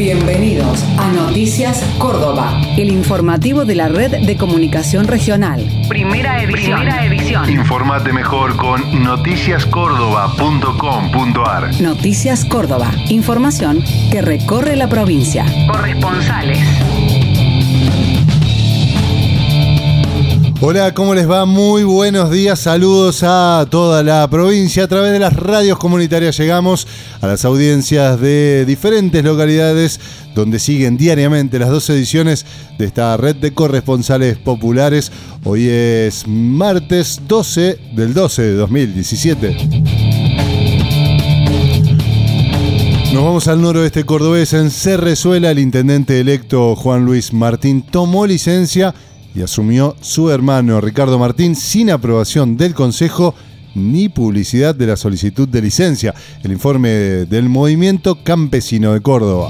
Bienvenidos a Noticias Córdoba, el informativo de la Red de Comunicación Regional. Primera edición. Informate mejor con noticiascordoba.com.ar. Noticias Córdoba, información que recorre la provincia. Corresponsales. Hola, ¿cómo les va? Muy buenos días, saludos a toda la provincia. A través de las radios comunitarias llegamos a las audiencias de diferentes localidades donde siguen diariamente las 2 ediciones de esta red de corresponsales populares. Hoy es martes 12 del 12 de 2017. Nos vamos al noroeste cordobés. En Cerrezuela, el intendente electo Juan Luis Martín tomó licencia y asumió su hermano Ricardo Martín sin aprobación del Consejo ni publicidad de la solicitud de licencia. El informe del Movimiento Campesino de Córdoba.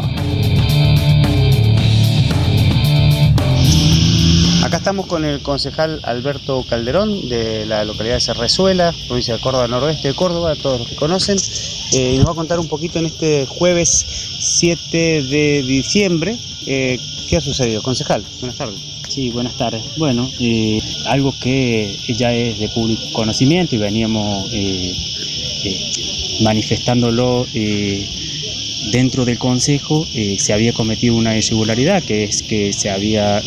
Acá estamos con el concejal Alberto Calderón de la localidad de Cerrezuela, provincia de Córdoba, noroeste de Córdoba, a todos los que conocen. Y nos va a contar un poquito en este jueves 7 de diciembre qué ha sucedido. Concejal, buenas tardes. Sí, buenas tardes. Bueno, algo que ya es de público conocimiento y veníamos manifestándolo dentro del Consejo. Se había cometido una irregularidad, que es que se había,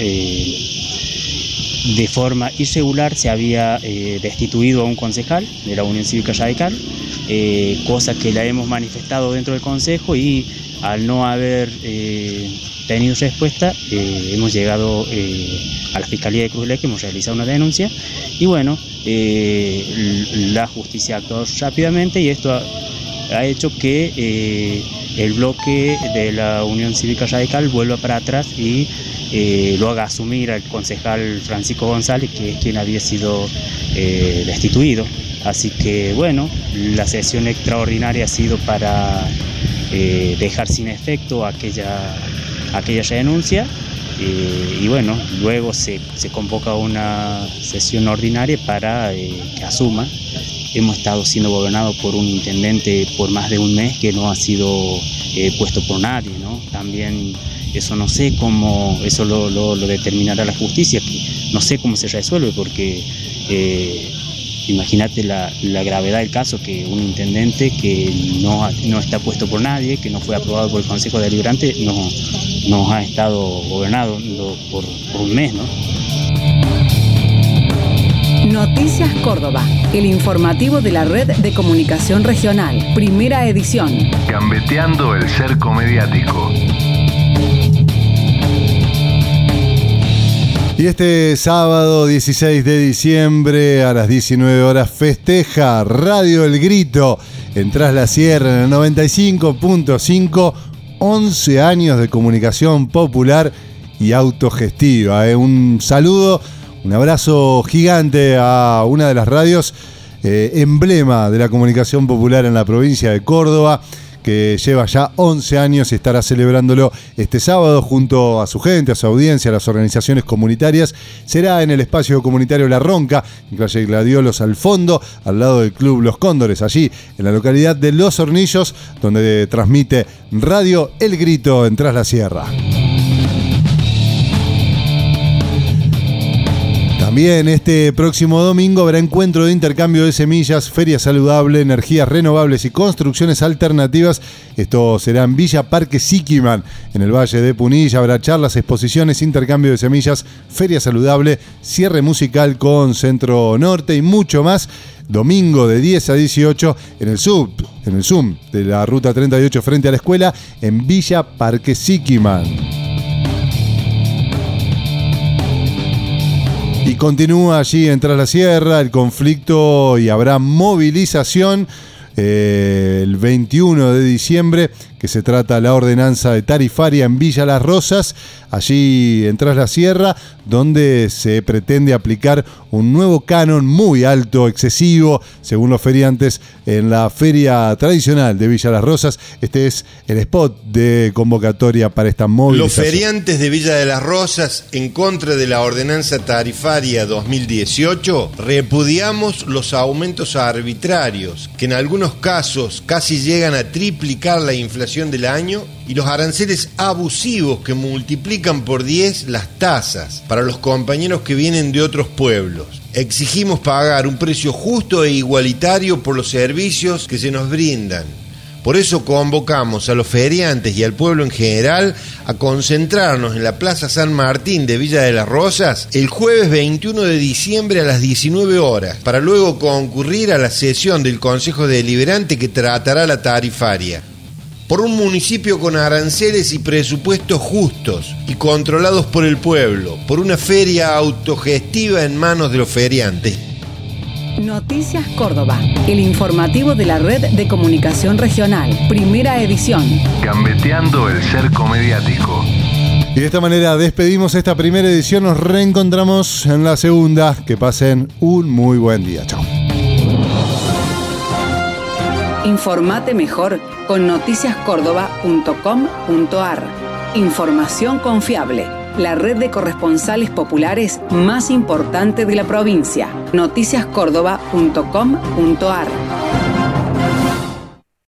de forma irregular, se había destituido a un concejal de la Unión Cívica Radical, cosa que la hemos manifestado dentro del Consejo y al no haber tenido respuesta, hemos llegado a la Fiscalía de Cruz del Eje, hemos realizado una denuncia y bueno, la justicia ha actuado rápidamente y esto ha hecho que el bloque de la Unión Cívica Radical vuelva para atrás y lo haga asumir al concejal Francisco González, que es quien había sido destituido. Así que bueno, la sesión extraordinaria ha sido para dejar sin efecto aquella renuncia y bueno, luego se convoca una sesión ordinaria para que asuma. Hemos estado siendo gobernados por un intendente por más de un mes que no ha sido puesto por nadie, ¿no? También eso no sé cómo, eso lo determinará la justicia, que no sé cómo se resuelve porque imagínate la gravedad del caso, que un intendente que no está puesto por nadie, que no fue aprobado por el Consejo Deliberante, nos ha estado gobernando por un mes, ¿no? Noticias Córdoba, el informativo de la Red de Comunicación Regional, primera edición. Gambeteando el cerco mediático. Y este sábado 16 de diciembre a las 19 horas festeja Radio El Grito en Tras la Sierra en el 95.5, 11 años de comunicación popular y autogestiva. Un saludo, un abrazo gigante a una de las radios emblema de la comunicación popular en la provincia de Córdoba, que lleva ya 11 años y estará celebrándolo este sábado junto a su gente, a su audiencia, a las organizaciones comunitarias. Será en el espacio comunitario La Ronca, en calle Gladiolos al fondo, al lado del Club Los Cóndores, allí en la localidad de Los Hornillos, donde transmite Radio El Grito en Tras la Sierra. También este próximo domingo habrá encuentro de intercambio de semillas, feria saludable, energías renovables y construcciones alternativas. Esto será en Villa Parque Siquiman, en el Valle de Punilla. Habrá charlas, exposiciones, intercambio de semillas, feria saludable, cierre musical con Centro Norte y mucho más. Domingo de 10 a 18 en el Zoom de la Ruta 38 frente a la escuela en Villa Parque Siquiman. Y continúa allí en Tras la Sierra el conflicto y habrá movilización el 21 de diciembre, que se trata la ordenanza de tarifaria en Villa Las Rosas, allí en Tras la Sierra, donde se pretende aplicar un nuevo canon muy alto, excesivo, según los feriantes, en la feria tradicional de Villa Las Rosas. Este es el spot de convocatoria para esta movilización. Los feriantes de Villa de las Rosas, en contra de la ordenanza tarifaria 2018, repudiamos los aumentos arbitrarios, que en algunos casos casi llegan a triplicar la inflación importación del año y los aranceles abusivos que multiplican por 10 las tasas para los compañeros que vienen de otros pueblos. Exigimos pagar un precio justo e igualitario por los servicios que se nos brindan. Por eso convocamos a los feriantes y al pueblo en general a concentrarnos en la Plaza San Martín de Villa de las Rosas el jueves 21 de diciembre a las 19 horas, para luego concurrir a la sesión del Consejo Deliberante que tratará la tarifaria. Por un municipio con aranceles y presupuestos justos y controlados por el pueblo, por una feria autogestiva en manos de los feriantes. Noticias Córdoba, el informativo de la Red de Comunicación Regional, primera edición. Gambeteando el cerco mediático. Y de esta manera despedimos esta primera edición. Nos reencontramos en la segunda. Que pasen un muy buen día. Chao. Informate mejor con noticiascórdoba.com.ar. Información confiable. La red de corresponsales populares más importante de la provincia. noticiascórdoba.com.ar